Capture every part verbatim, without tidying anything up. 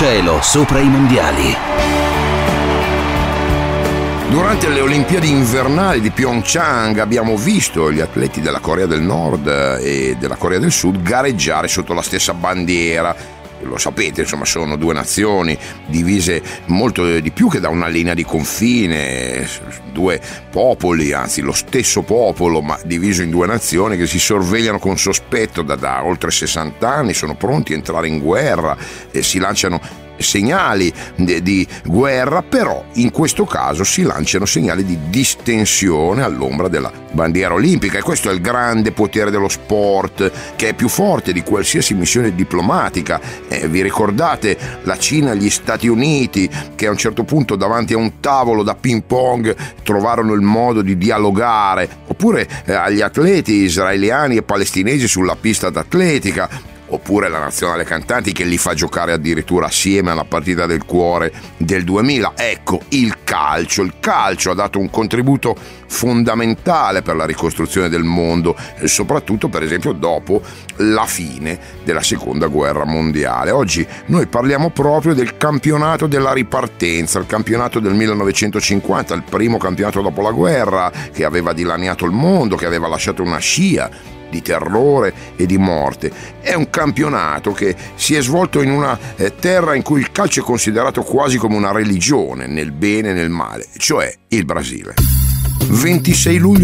cielo sopra i mondiali. Durante le Olimpiadi invernali di Pyeongchang abbiamo visto gli atleti della Corea del Nord e della Corea del Sud gareggiare sotto la stessa bandiera. Lo sapete, insomma, sono due nazioni divise molto di più che da una linea di confine, due popoli, anzi lo stesso popolo, ma diviso in due nazioni che si sorvegliano con sospetto da, da oltre sessanta anni, sono pronti a entrare in guerra e si lanciano segnali di, di guerra, però in questo caso si lanciano segnali di distensione all'ombra della bandiera olimpica, e questo è il grande potere dello sport, che è più forte di qualsiasi missione diplomatica. Eh, vi ricordate la Cina e gli Stati Uniti che a un certo punto davanti a un tavolo da ping pong trovarono il modo di dialogare, oppure eh, agli atleti israeliani e palestinesi sulla pista d'atletica, oppure la nazionale cantanti che li fa giocare addirittura assieme alla partita del cuore del duemila. Ecco, il calcio. Il calcio ha dato un contributo fondamentale per la ricostruzione del mondo, soprattutto per esempio dopo la fine della seconda guerra mondiale. Oggi noi parliamo proprio del campionato della ripartenza, il campionato del millenovecentocinquanta, il primo campionato dopo la guerra che aveva dilaniato il mondo, che aveva lasciato una scia di terrore e di morte. È un campionato che si è svolto in una eh, terra in cui il calcio è considerato quasi come una religione, nel bene e nel male, cioè il Brasile. ventisei luglio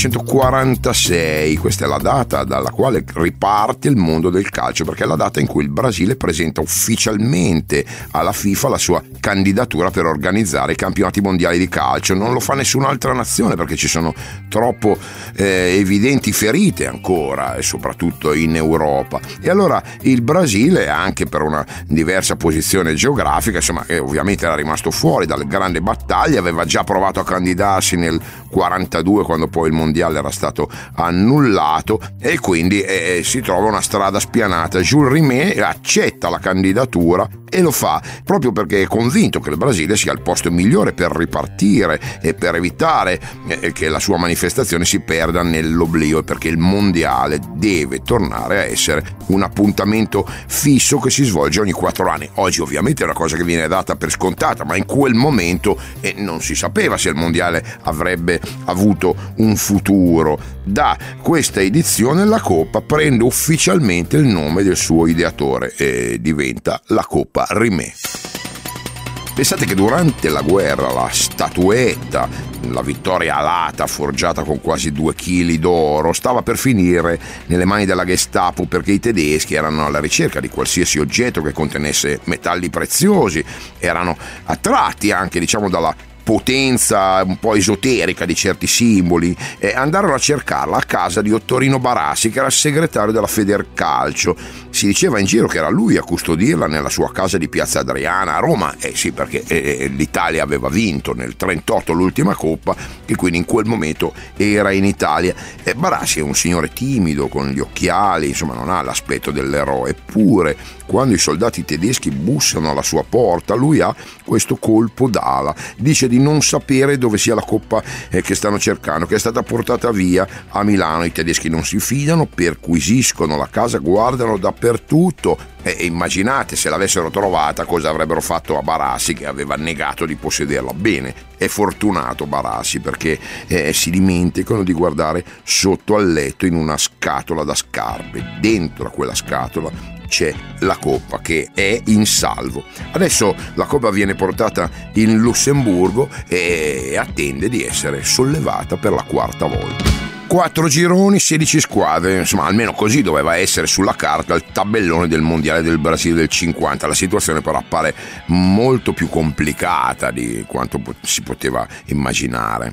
millenovecentoquarantasei, questa è la data dalla quale riparte il mondo del calcio, perché è la data in cui il Brasile presenta ufficialmente alla FIFA la sua candidatura per organizzare i campionati mondiali di calcio. Non lo fa nessun'altra nazione perché ci sono troppo eh, evidenti ferite ancora, e soprattutto in Europa. E allora il Brasile, anche per una diversa posizione geografica, insomma, che ovviamente era rimasto fuori dalle grandi battaglie, aveva già provato a candidarsi nel quarantadue, quando poi il mondiale era stato annullato, e quindi eh, si trova una strada spianata. Jules Rimet accetta la candidatura e lo fa proprio perché è convinto che il Brasile sia il posto migliore per ripartire e per evitare eh, che la sua manifestazione si perda nell'oblio, e perché il mondiale deve tornare a essere un appuntamento fisso che si svolge ogni quattro anni. Oggi ovviamente è una cosa che viene data per scontata, ma in quel momento eh, non si sapeva se il mondiale avrebbe avuto un futuro. Da questa edizione la Coppa prende ufficialmente il nome del suo ideatore e diventa la Coppa Rimet. Pensate che durante la guerra la statuetta, la vittoria alata forgiata con quasi due chili d'oro, stava per finire nelle mani della Gestapo, perché i tedeschi erano alla ricerca di qualsiasi oggetto che contenesse metalli preziosi, erano attratti anche, diciamo, dalla potenza un po' esoterica di certi simboli, e andarono a cercarla a casa di Ottorino Barassi, che era il segretario della Federcalcio. Si diceva in giro che era lui a custodirla nella sua casa di Piazza Adriana a Roma. Eh sì, perché eh, l'Italia aveva vinto nel trentotto l'ultima Coppa, e quindi in quel momento era in Italia. E Barassi è un signore timido, con gli occhiali, insomma non ha l'aspetto dell'eroe, eppure quando i soldati tedeschi bussano alla sua porta lui ha questo colpo d'ala, dice di non sapere dove sia la Coppa eh, che stanno cercando, che è stata portata via a Milano. I tedeschi non si fidano, perquisiscono la casa, guardano dappertutto, e eh, immaginate se l'avessero trovata cosa avrebbero fatto a Barassi, che aveva negato di possederla. Bene, è fortunato Barassi, perché eh, si dimenticano di guardare sotto al letto in una scatola da scarpe. Dentro a quella scatola c'è la Coppa, che è in salvo. Adesso la Coppa viene portata in Lussemburgo e attende di essere sollevata per la quarta volta. Quattro gironi, sedici squadre, insomma almeno così doveva essere sulla carta il tabellone del mondiale del Brasile del cinquanta. La situazione però appare molto più complicata di quanto si poteva immaginare.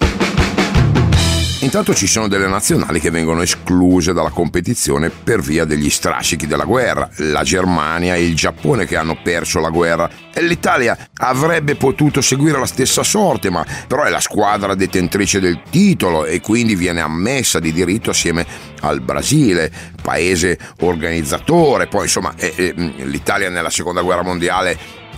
Intanto ci sono delle nazionali che vengono escluse dalla competizione per via degli strascichi della guerra: la Germania e il Giappone, che hanno perso la guerra. E l'Italia avrebbe potuto seguire la stessa sorte, ma però è la squadra detentrice del titolo e quindi viene ammessa di diritto assieme al Brasile, paese organizzatore. Poi insomma eh, eh, l'Italia nella seconda guerra mondiale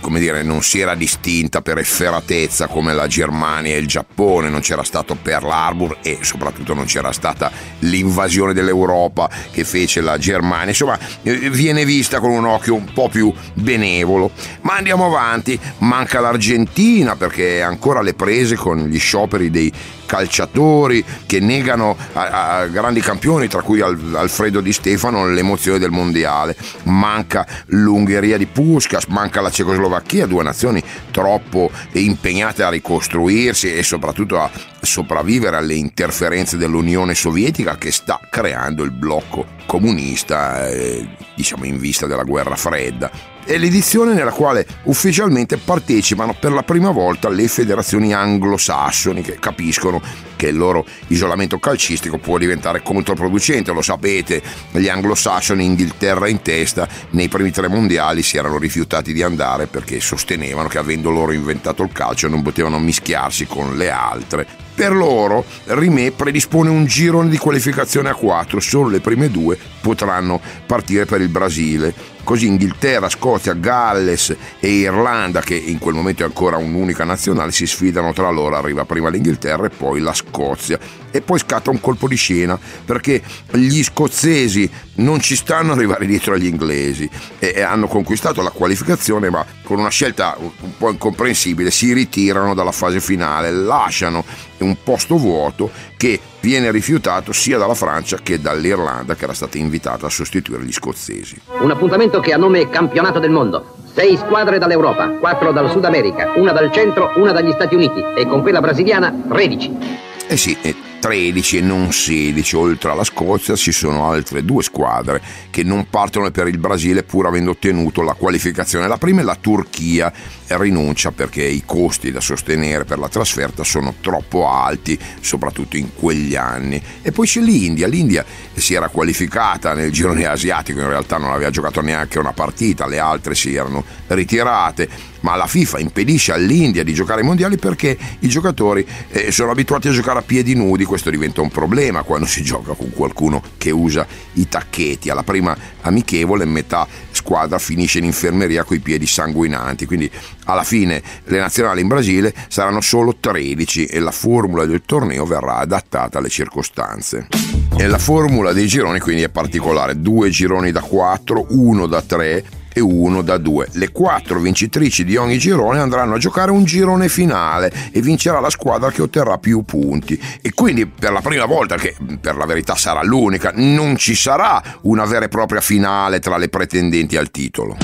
come dire, non si era distinta per efferatezza come la Germania e il Giappone, non c'era stato Pearl Harbor e soprattutto non c'era stata l'invasione dell'Europa che fece la Germania. Insomma, viene vista con un occhio un po' più benevolo. Ma andiamo avanti, manca l'Argentina perché è ancora alle prese con gli scioperi dei calciatori che negano a, a grandi campioni, tra cui Alfredo Di Stefano, l'emozione del mondiale. Manca l'Ungheria di Puskás, manca la Cecoslovacchia, due nazioni troppo impegnate a ricostruirsi e soprattutto a sopravvivere alle interferenze dell'Unione Sovietica che sta creando il blocco comunista, eh, diciamo in vista della guerra fredda. È l'edizione nella quale ufficialmente partecipano per la prima volta le federazioni anglosassoni, che capiscono che il loro isolamento calcistico può diventare controproducente. Lo sapete, gli anglosassoni, Inghilterra in testa, nei primi tre mondiali si erano rifiutati di andare perché sostenevano che avendo loro inventato il calcio non potevano mischiarsi con le altre. Per loro Rimé predispone un girone di qualificazione a quattro, solo le prime due potranno partire per il Brasile. Così Inghilterra, Scozia, Galles e Irlanda, che in quel momento è ancora un'unica nazionale, si sfidano tra loro. Arriva prima l'Inghilterra e poi la Scozia. E poi scatta un colpo di scena perché gli scozzesi non ci stanno ad arrivare dietro agli inglesi e hanno conquistato la qualificazione, ma con una scelta un po' incomprensibile si ritirano dalla fase finale, lasciano un posto vuoto che viene rifiutato sia dalla Francia che dall'Irlanda, che era stata invitata a sostituire gli scozzesi. Un appuntamento che ha nome Campionato del Mondo. Sei squadre dall'Europa, quattro dal Sud America, una dal centro, una dagli Stati Uniti e con quella brasiliana tredici. Eh sì, tredici e non sedici. Oltre alla Scozia ci sono altre due squadre che non partono per il Brasile pur avendo ottenuto la qualificazione. La prima è la Turchia, rinuncia perché i costi da sostenere per la trasferta sono troppo alti, soprattutto in quegli anni. E poi c'è l'India. L'India si era qualificata nel girone asiatico, in realtà non aveva giocato neanche una partita, le altre si erano ritirate, ma la FIFA impedisce all'India di giocare ai mondiali perché i giocatori eh, sono abituati a giocare a piedi nudi. Questo diventa un problema quando si gioca con qualcuno che usa i tacchetti. Alla prima amichevole metà squadra finisce in infermeria coi piedi sanguinanti, quindi alla fine le nazionali in Brasile saranno solo tredici e la formula del torneo verrà adattata alle circostanze. E la formula dei gironi quindi è particolare: due gironi da quattro, uno da tre e uno da due. Le quattro vincitrici di ogni girone andranno a giocare un girone finale e vincerà la squadra che otterrà più punti. E quindi per la prima volta, che per la verità sarà l'unica, non ci sarà una vera e propria finale tra le pretendenti al titolo.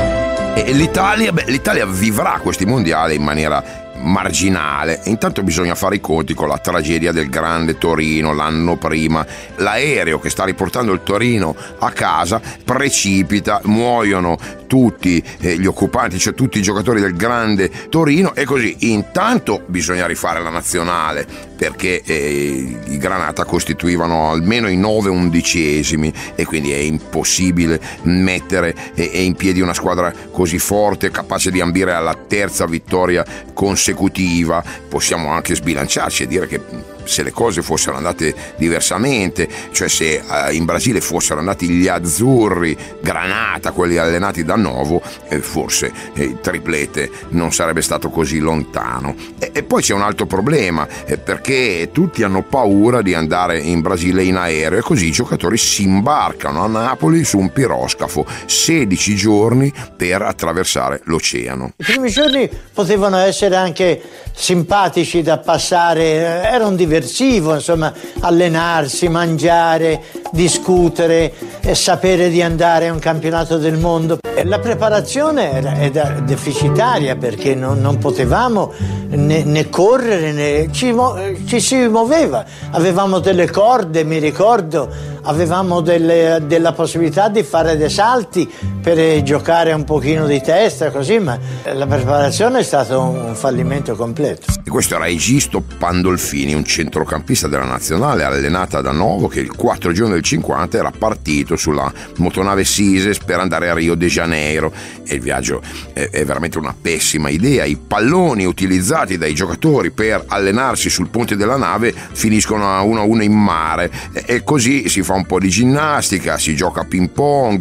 E l'Italia, beh, l'Italia vivrà questi mondiali in maniera marginale. Intanto bisogna fare i conti con la tragedia del grande Torino l'anno prima. L'aereo che sta riportando il Torino a casa precipita, muoiono tutti eh, gli occupanti, cioè tutti i giocatori del grande Torino, e così intanto bisogna rifare la nazionale perché eh, i Granata costituivano almeno i nove undicesimi e quindi è impossibile mettere eh, in piedi una squadra così forte, capace di ambire alla terza vittoria consecutiva. Possiamo anche sbilanciarci e dire che se le cose fossero andate diversamente, cioè se eh, in Brasile fossero andati gli azzurri, Granata, quelli allenati da Novo, eh, forse eh, il triplete non sarebbe stato così lontano. E, e poi c'è un altro problema, eh, perché tutti hanno paura di andare in Brasile in aereo e così i giocatori si imbarcano a Napoli su un piroscafo, sedici giorni per attraversare l'oceano. I primi giorni potevano essere anche simpatici da passare, era un diversivo, insomma, allenarsi, mangiare, discutere e sapere di andare a un campionato del mondo. La preparazione era, era deficitaria perché non, non potevamo né, né correre né ci, ci si muoveva, avevamo delle corde, mi ricordo, avevamo delle, della possibilità di fare dei salti per giocare un pochino di testa così, ma la preparazione è stato un fallimento completo. E questo era Egisto Pandolfini, un centrocampista della nazionale allenata da Novo, che il quattro giugno del cinquanta era partito sulla motonave Sises per andare a Rio de Janeiro, e il viaggio è, è veramente una pessima idea. I palloni utilizzati dai giocatori per allenarsi sul ponte della nave finiscono a uno a uno in mare e, e così si fa un po' di ginnastica, si gioca a ping pong,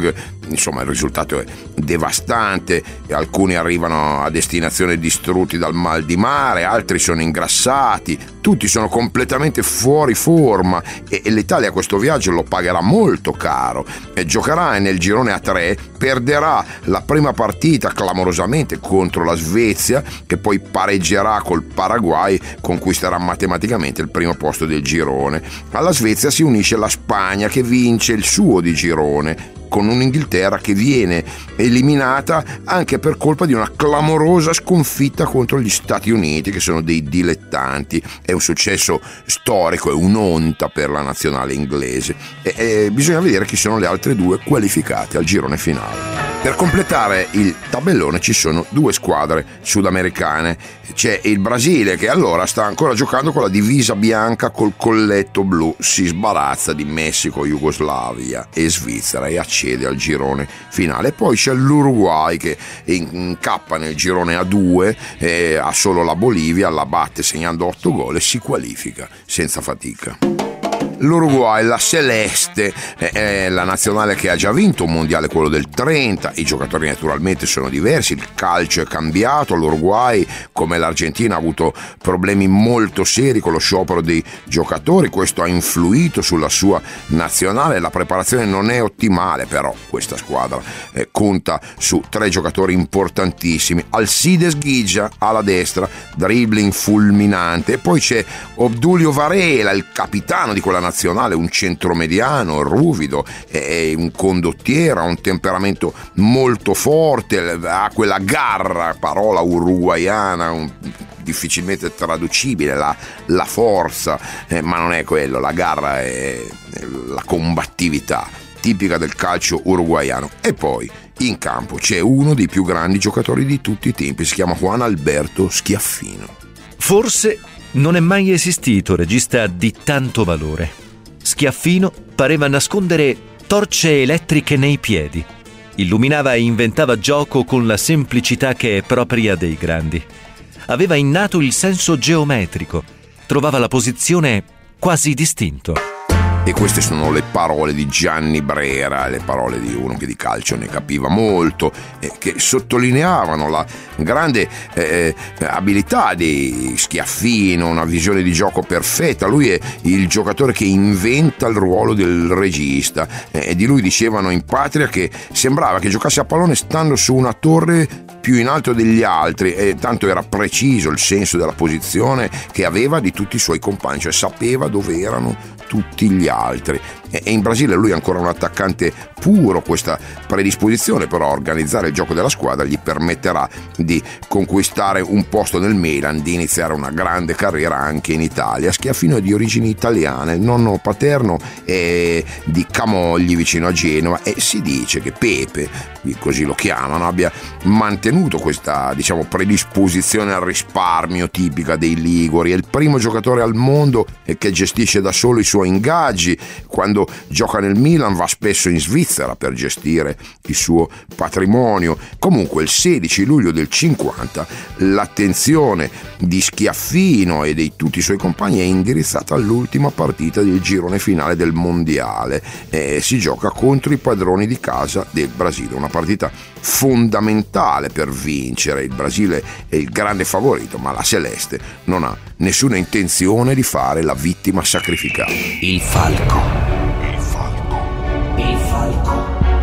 insomma il risultato è devastante, alcuni arrivano a destinazione distrutti dal mal di mare, altri sono ingrassati, tutti sono completamente fuori forma e, e l'Italia questo viaggio lo pagherà molto caro e giocherà nel girone a tre, perderà la prima partita clamorosamente contro la Svezia che poi pareggerà col Paraguay, conquisterà matematicamente il primo posto del girone. Alla Svezia si unisce la Spagna che vince il suo di girone, con un'Inghilterra che viene eliminata anche per colpa di una clamorosa sconfitta contro gli Stati Uniti, che sono dei dilettanti. È un successo storico, è un'onta per la nazionale inglese e, e bisogna vedere chi sono le altre due qualificate al girone finale. Per completare il tabellone ci sono due squadre sudamericane. C'è il Brasile che allora sta ancora giocando con la divisa bianca col colletto blu, si sbarazza di Messico, Jugoslavia e Svizzera e accede al girone finale. Poi c'è l'Uruguay che incappa nel girone a due, e ha solo la Bolivia, la batte segnando otto gol e si qualifica senza fatica. L'Uruguay, la Celeste, è la nazionale che ha già vinto un mondiale, quello del trenta. I giocatori naturalmente sono diversi, il calcio è cambiato. L'Uruguay, come l'Argentina, ha avuto problemi molto seri con lo sciopero dei giocatori, questo ha influito sulla sua nazionale. La preparazione non è ottimale, però questa squadra eh, conta su tre giocatori importantissimi. Alcides Guigia alla destra, dribbling fulminante, e poi c'è Obdulio Varela, il capitano di quella nazionale, un centromediano ruvido, è un condottiero, ha un temperamento molto forte, ha quella garra, parola uruguaiana, un, difficilmente traducibile, la, la forza, eh, ma non è quello, la garra è, è la combattività tipica del calcio uruguaiano. E poi in campo c'è uno dei più grandi giocatori di tutti i tempi, si chiama Juan Alberto Schiaffino. Forse non è mai esistito regista di tanto valore. Schiaffino pareva nascondere torce elettriche nei piedi. Illuminava e inventava gioco con la semplicità che è propria dei grandi. Aveva innato il senso geometrico, trovava la posizione quasi d'istinto. E queste sono le parole di Gianni Brera, le parole di uno che di calcio ne capiva molto, eh, che sottolineavano la grande eh, abilità di Schiaffino, una visione di gioco perfetta. Lui è il giocatore che inventa il ruolo del regista, eh, e di lui dicevano in patria che sembrava che giocasse a pallone stando su una torre più in alto degli altri, e tanto era preciso il senso della posizione che aveva di tutti i suoi compagni, cioè sapeva dove erano tutti gli altri. E in Brasile lui è ancora un attaccante puro. Questa predisposizione però a organizzare il gioco della squadra gli permetterà di conquistare un posto nel Milan, di iniziare una grande carriera anche in Italia. Schiaffino è di origini italiane, il nonno paterno è di Camogli vicino a Genova, e si dice che Pepe, così lo chiamano, abbia mantenuto questa, diciamo, predisposizione al risparmio tipica dei liguri. È il primo giocatore al mondo che gestisce da solo i suoi ingaggi. Quando gioca nel Milan va spesso in Svizzera per gestire il suo patrimonio. Comunque il sedici luglio del cinquanta l'attenzione di Schiaffino e di tutti i suoi compagni è indirizzata all'ultima partita del girone finale del mondiale, e si gioca contro i padroni di casa del Brasile, una partita fondamentale per vincere. Il Brasile è il grande favorito, ma la Celeste non ha nessuna intenzione di fare la vittima sacrificata. Il falco. Il falco. Il falco.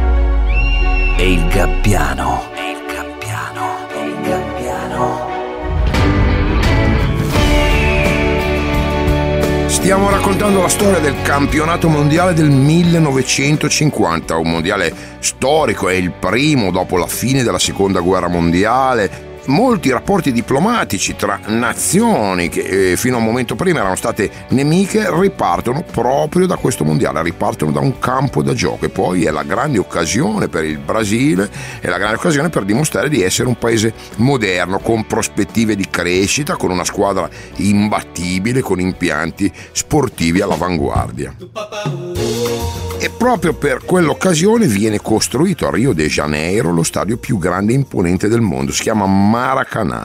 E il gabbiano. E il gabbiano. E il gabbiano. Stiamo raccontando la storia del campionato mondiale del millenovecentocinquanta, un mondiale storico, è il primo dopo la fine della seconda guerra mondiale. Molti rapporti diplomatici tra nazioni che eh, fino a un momento prima erano state nemiche ripartono proprio da questo mondiale, ripartono da un campo da gioco, e poi è la grande occasione per il Brasile, è la grande occasione per dimostrare di essere un paese moderno, con prospettive di crescita, con una squadra imbattibile, con impianti sportivi all'avanguardia. E proprio per quell'occasione viene costruito a Rio de Janeiro lo stadio più grande e imponente del mondo, si chiama Maracanã.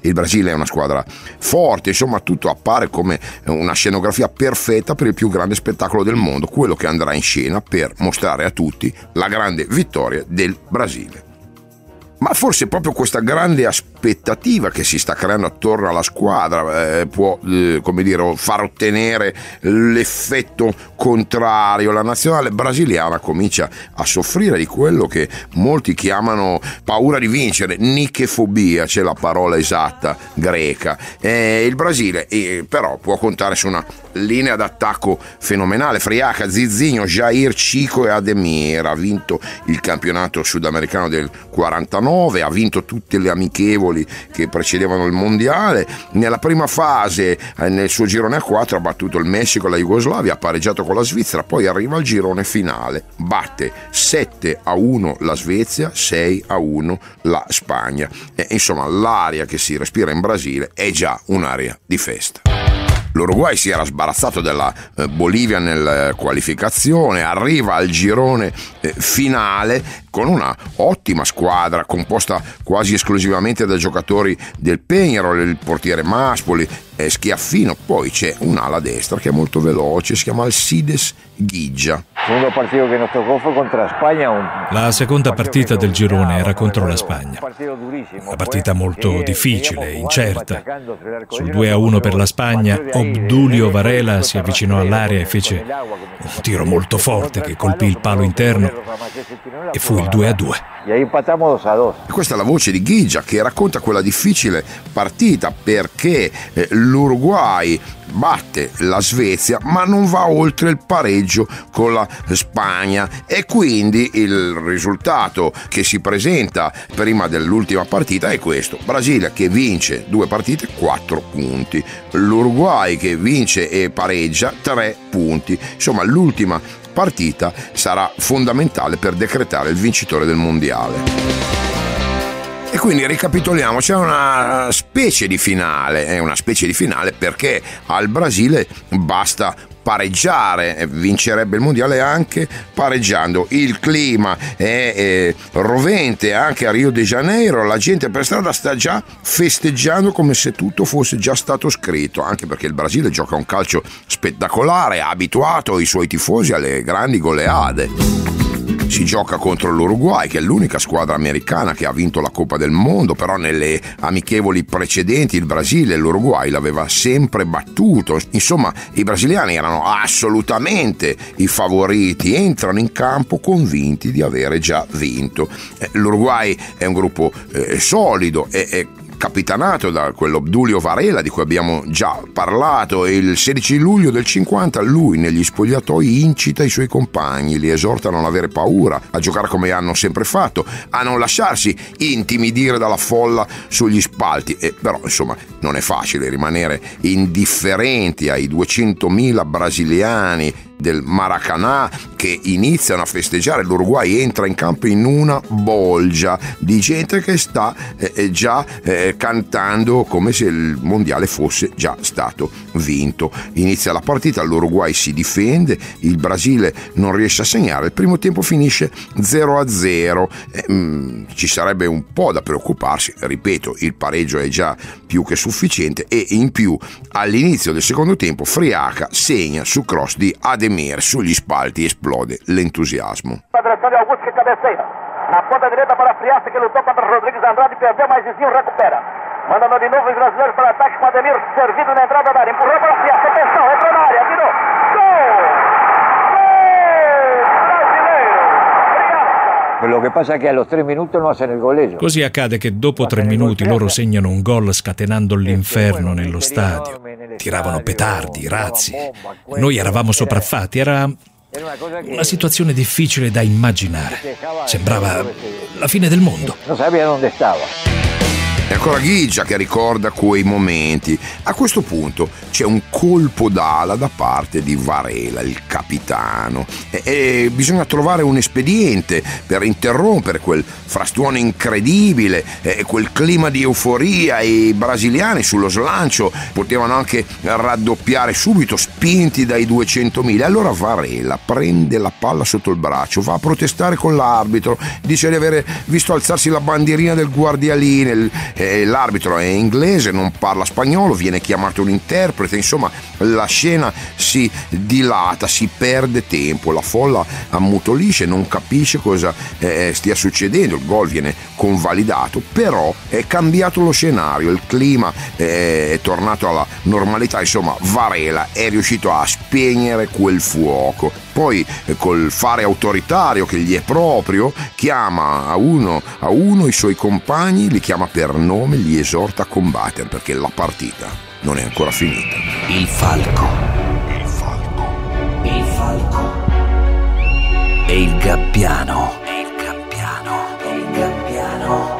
il Brasile è una squadra forte, insomma tutto appare come una scenografia perfetta per il più grande spettacolo del mondo, quello che andrà in scena per mostrare a tutti la grande vittoria del Brasile. Ma forse proprio questa grande aspettativa che si sta creando attorno alla squadra eh, può, eh, come dire, far ottenere l'effetto contrario. La nazionale brasiliana comincia a soffrire di quello che molti chiamano paura di vincere, nichefobia, c'è la parola esatta greca. Eh, il Brasile eh, però può contare su una linea d'attacco fenomenale. Friaca, Zizinho, Jair, Chico e Ademir. Ha vinto il campionato sudamericano del quarantanove, ha vinto tutte le amichevoli che precedevano il mondiale. Nella prima fase, nel suo girone a quattro, ha battuto il Messico e la Jugoslavia, ha pareggiato con la Svizzera, poi arriva al girone finale, batte sette a uno la Svezia, sei a uno la Spagna. E, insomma, l'aria che si respira in Brasile è già un'aria di festa. L'Uruguay si era sbarazzato della eh, Bolivia nella qualificazione, arriva al girone eh, finale con una ottima squadra composta quasi esclusivamente da giocatori del Peñarol, il portiere Maspoli, eh, Schiaffino, poi c'è un'ala destra che è molto veloce, si chiama Alcides Guidja. La seconda partita del girone era contro la Spagna, una partita molto difficile, incerta. Sul due a uno per la Spagna, Obdulio Varela si avvicinò all'area e fece un tiro molto forte che colpì il palo interno e fu il due a due. E questa è la voce di Guidja che racconta quella difficile partita perché eh, l'Uruguay batte la Svezia ma non va oltre il pareggio con la Spagna e quindi il risultato che si presenta prima dell'ultima partita è questo: Brasile che vince due partite, quattro punti, l'Uruguay che vince e pareggia, tre punti. Insomma, l'ultima partita sarà fondamentale per decretare il vincitore del mondiale. E quindi ricapitoliamo, c'è una specie di finale, è una specie di finale perché al Brasile basta pareggiare, vincerebbe il mondiale anche pareggiando. Il clima è, è rovente anche a Rio de Janeiro, la gente per strada sta già festeggiando come se tutto fosse già stato scritto, anche perché il Brasile gioca un calcio spettacolare, ha abituato i suoi tifosi alle grandi goleade. Si gioca contro l'Uruguay, che è l'unica squadra americana che ha vinto la Coppa del Mondo, però nelle amichevoli precedenti il Brasile e l'Uruguay l'aveva sempre battuto. Insomma, i brasiliani erano assolutamente i favoriti, entrano in campo convinti di avere già vinto. L'Uruguay è un gruppo eh, solido e è capitanato da quell'Obdulio Varela di cui abbiamo già parlato, e il sedici luglio del cinquanta lui negli spogliatoi incita i suoi compagni, li esorta a non avere paura, a giocare come hanno sempre fatto, a non lasciarsi intimidire dalla folla sugli spalti. E però insomma non è facile rimanere indifferenti ai duecentomila brasiliani del Maracanã che iniziano a festeggiare. L'Uruguay entra in campo in una bolgia di gente che sta eh, già eh, cantando come se il mondiale fosse già stato vinto. Inizia la partita, l'Uruguay si difende, il Brasile non riesce a segnare, il primo tempo finisce zero a zero. Eh, mh, ci sarebbe un po' da preoccuparsi, ripeto, il pareggio è già più che sufficiente e in più all'inizio del secondo tempo Friaca segna su cross di Ademir. Sugli spalti esplode l'entusiasmo. Augusto que cabeceia. Na ponta direita para Friaca que lutou contra Rodrigues Andrade, perdeu, mas Zizinho recupera. Manda de novo os brasileiros para ataque com Ademir servido na entrada da área. Empurrou para Friaca. Atenção, entrou na área, virou. Gol! Così accade che dopo tre minuti loro segnano un gol scatenando l'inferno nello stadio. Tiravano petardi, razzi. Noi eravamo sopraffatti, era una situazione difficile da immaginare. Sembrava la fine del mondo. Non sapeva dove stava. E ancora Guidja che ricorda quei momenti. A questo punto c'è un colpo d'ala da parte di Varela, il capitano, e, e bisogna trovare un espediente per interrompere quel frastuono incredibile e quel clima di euforia. I brasiliani sullo slancio potevano anche raddoppiare subito, spinti dai duecentomila. Allora Varela prende la palla sotto il braccio, va a protestare con l'arbitro, dice di avere visto alzarsi la bandierina del guardialine eh, l'arbitro è inglese, non parla spagnolo, viene chiamato un interprete, insomma la scena si dilata, si perde tempo, la folla ammutolisce, non capisce cosa eh, stia succedendo, il gol viene convalidato, però è cambiato lo scenario, il clima eh, è tornato alla normalità, insomma Varela è riuscito a spegnere quel fuoco. Poi eh, col fare autoritario che gli è proprio, chiama a uno a uno i suoi compagni, li chiama per nome, li esorta a combattere perché la partita non è ancora finita. Il falco. Il falco. Il falco. E il gabbiano. E il gabbiano. E il gabbiano.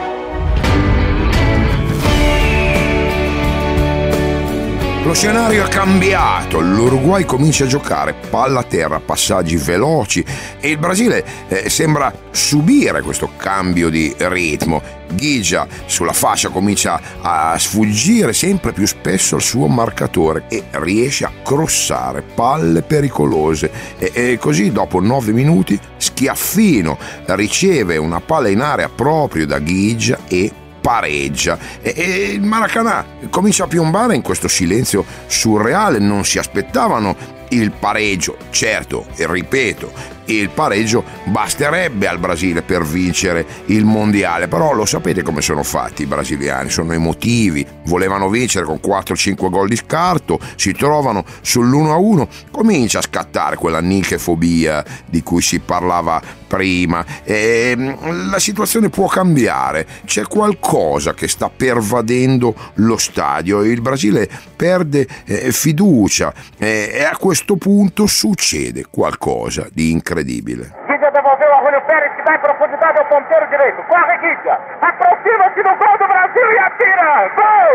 Lo scenario è cambiato, l'Uruguay comincia a giocare palla a terra, passaggi veloci e il Brasile eh, sembra subire questo cambio di ritmo. Ghigia sulla fascia comincia a sfuggire sempre più spesso al suo marcatore e riesce a crossare palle pericolose e, e così dopo nove minuti Schiaffino riceve una palla in area proprio da Ghigia e pareggia e, e il Maracanã comincia a piombare in questo silenzio surreale. Non si aspettavano il pareggio, certo, e ripeto, il pareggio basterebbe al Brasile per vincere il mondiale, però lo sapete come sono fatti i brasiliani, sono emotivi, volevano vincere con quattro cinque gol di scarto, si trovano sull'uno a uno, comincia a scattare quella nichefobia di cui si parlava prima e la situazione può cambiare, c'è qualcosa che sta pervadendo lo stadio, il Brasile perde eh, fiducia eh, e a questo punto succede qualcosa di incredibile. Ghigia devolveu a Julio Pérez, que dá em profundidade ao ponteiro direito. Corre, Ghigia. Aproxima-se do gol do Brasil e atira. Gol!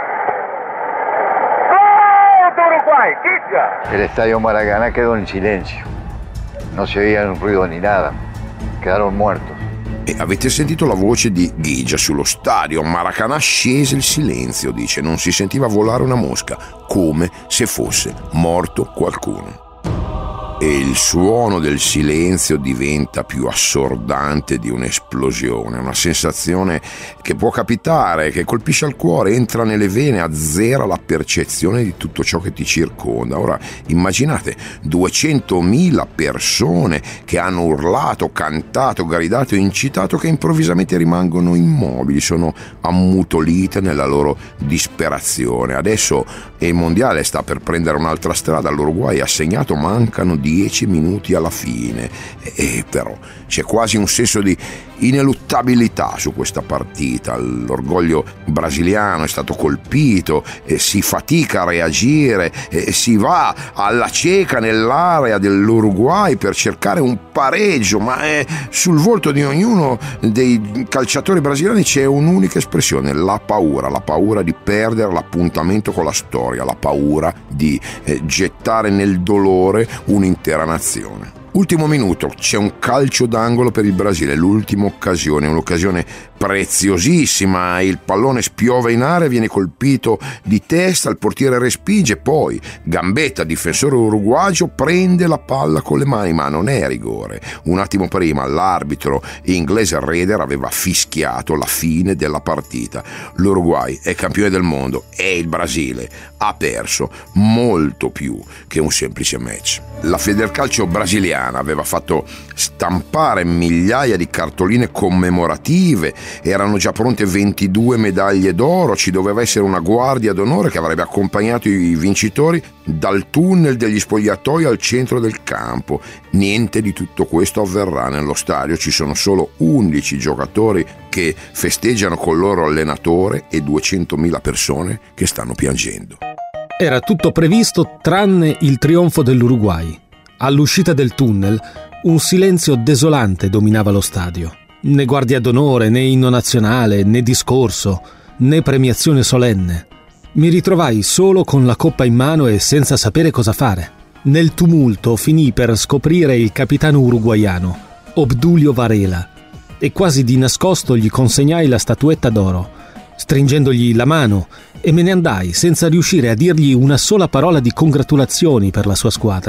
Gol do Uruguay, Ghigia. El estadio Maracaná quedó en silencio. No se oía un ruido ni nada. Quedaron muertos. E avete sentito la voce di Ghigia sullo stadio Maracanã, scese il silenzio, dice, non si sentiva volare una mosca, come se fosse morto qualcuno. E il suono del silenzio diventa più assordante di un'esplosione, una sensazione che può capitare, che colpisce al cuore, entra nelle vene, azzera la percezione di tutto ciò che ti circonda. Ora immaginate duecentomila persone che hanno urlato, cantato, gridato e incitato, che improvvisamente rimangono immobili, sono ammutolite nella loro disperazione. Adesso il mondiale sta per prendere un'altra strada, l'Uruguay ha segnato, mancano dieci minuti alla fine e però c'è quasi un senso di ineluttabilità su questa partita. L'orgoglio brasiliano è stato colpito e si fatica a reagire e si va alla cieca nell'area dell'Uruguay per cercare un pareggio, ma è sul volto di ognuno dei calciatori brasiliani c'è un'unica espressione: la paura, la paura di perdere l'appuntamento con la storia, la paura di eh, gettare nel dolore un'intera nazione. Ultimo minuto, c'è un calcio d'angolo per il Brasile, l'ultima occasione, un'occasione preziosissima, il pallone spiova in area, viene colpito di testa, il portiere respinge, poi Gambetta, difensore uruguagio, prende la palla con le mani, ma non è rigore. Un attimo prima l'arbitro inglese Reder aveva fischiato la fine della partita. L'Uruguay è campione del mondo e il Brasile ha perso molto più che un semplice match. La Federcalcio brasiliana aveva fatto stampare migliaia di cartoline commemorative, erano già pronte ventidue medaglie d'oro, ci doveva essere una guardia d'onore che avrebbe accompagnato i vincitori dal tunnel degli spogliatoi al centro del campo. Niente di tutto questo avverrà. Nello stadio ci sono solo undici giocatori che festeggiano col loro allenatore e duecentomila persone che stanno piangendo. Era tutto previsto tranne il trionfo dell'Uruguay. All'uscita del tunnel un silenzio desolante dominava lo stadio. Né guardia d'onore, né inno nazionale, né discorso, né premiazione solenne. Mi ritrovai solo con la coppa in mano e senza sapere cosa fare. Nel tumulto finì per scoprire il capitano uruguaiano, Obdulio Varela, e quasi di nascosto gli consegnai la statuetta d'oro, stringendogli la mano, e me ne andai senza riuscire a dirgli una sola parola di congratulazioni per la sua squadra.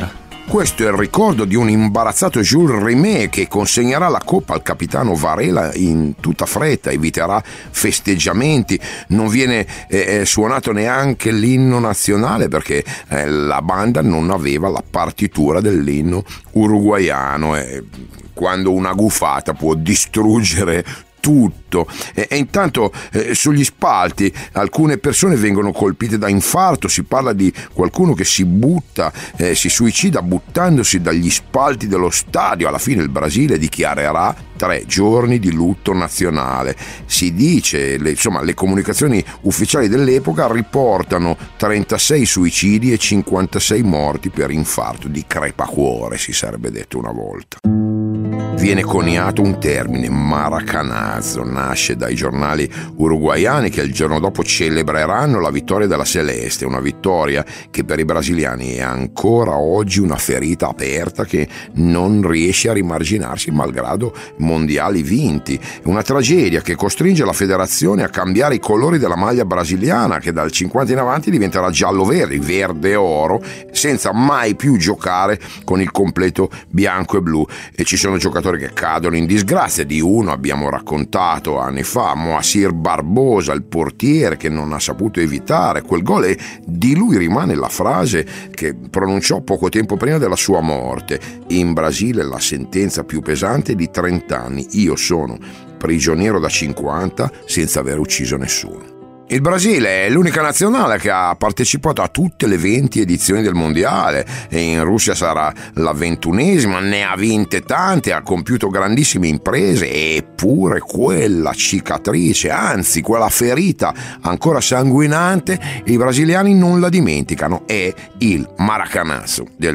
Questo è il ricordo di un imbarazzato Jules Rimet che consegnerà la coppa al capitano Varela in tutta fretta, eviterà festeggiamenti, non viene eh, suonato neanche l'inno nazionale perché eh, la banda non aveva la partitura dell'inno uruguaiano, e quando una gufata può distruggere tutto. E, e intanto eh, sugli spalti alcune persone vengono colpite da infarto, si parla di qualcuno che si butta, eh, si suicida buttandosi dagli spalti dello stadio. Alla fine il Brasile dichiarerà tre giorni di lutto nazionale. Si dice, le, insomma, le comunicazioni ufficiali dell'epoca riportano trentasei suicidi e cinquantasei morti per infarto di crepacuore, si sarebbe detto una volta. Viene coniato un termine, maracanazo, nasce dai giornali uruguaiani che il giorno dopo celebreranno la vittoria della Celeste, una vittoria che per i brasiliani è ancora oggi una ferita aperta che non riesce a rimarginarsi malgrado mondiali vinti. Una tragedia che costringe la federazione a cambiare i colori della maglia brasiliana, che dal cinquanta in avanti diventerà giallo-verde, verde-oro, senza mai più giocare con il completo bianco e blu. E ci sono giocatori che cadono in disgrazia. Di uno abbiamo raccontato anni fa, Moacir Barbosa, il portiere che non ha saputo evitare quel gol, e di lui rimane la frase che pronunciò poco tempo prima della sua morte: in Brasile la sentenza più pesante è di trenta anni, io sono prigioniero da cinquanta senza aver ucciso nessuno. Il Brasile è l'unica nazionale che ha partecipato a tutte le venti edizioni del mondiale, e in Russia sarà la ventunesima, ne ha vinte tante, ha compiuto grandissime imprese, eppure quella cicatrice, anzi quella ferita ancora sanguinante, i brasiliani non la dimenticano, è il Maracanazo del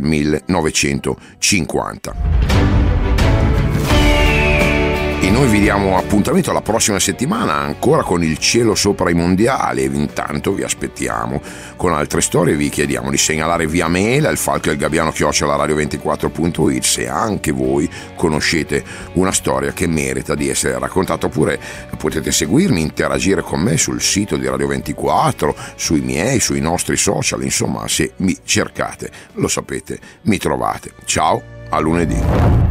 millenovecentocinquanta. E noi vi diamo appuntamento alla prossima settimana, ancora con il cielo sopra i mondiali, e intanto vi aspettiamo con altre storie. Vi chiediamo di segnalare via mail al falco e il gabbiano chiocciola radio ventiquattro punto it se anche voi conoscete una storia che merita di essere raccontata, oppure potete seguirmi, interagire con me sul sito di Radio ventiquattro, sui miei, sui nostri social, insomma, se mi cercate, lo sapete, mi trovate. Ciao, a lunedì.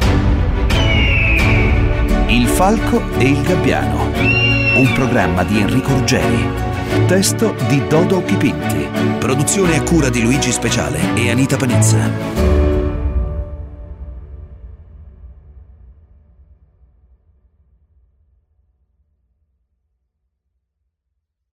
Il falco e il gabbiano, un programma di Enrico Ruggeri, testo di Dodo Chipinti, produzione a cura di Luigi Speciale e Anita Panizza.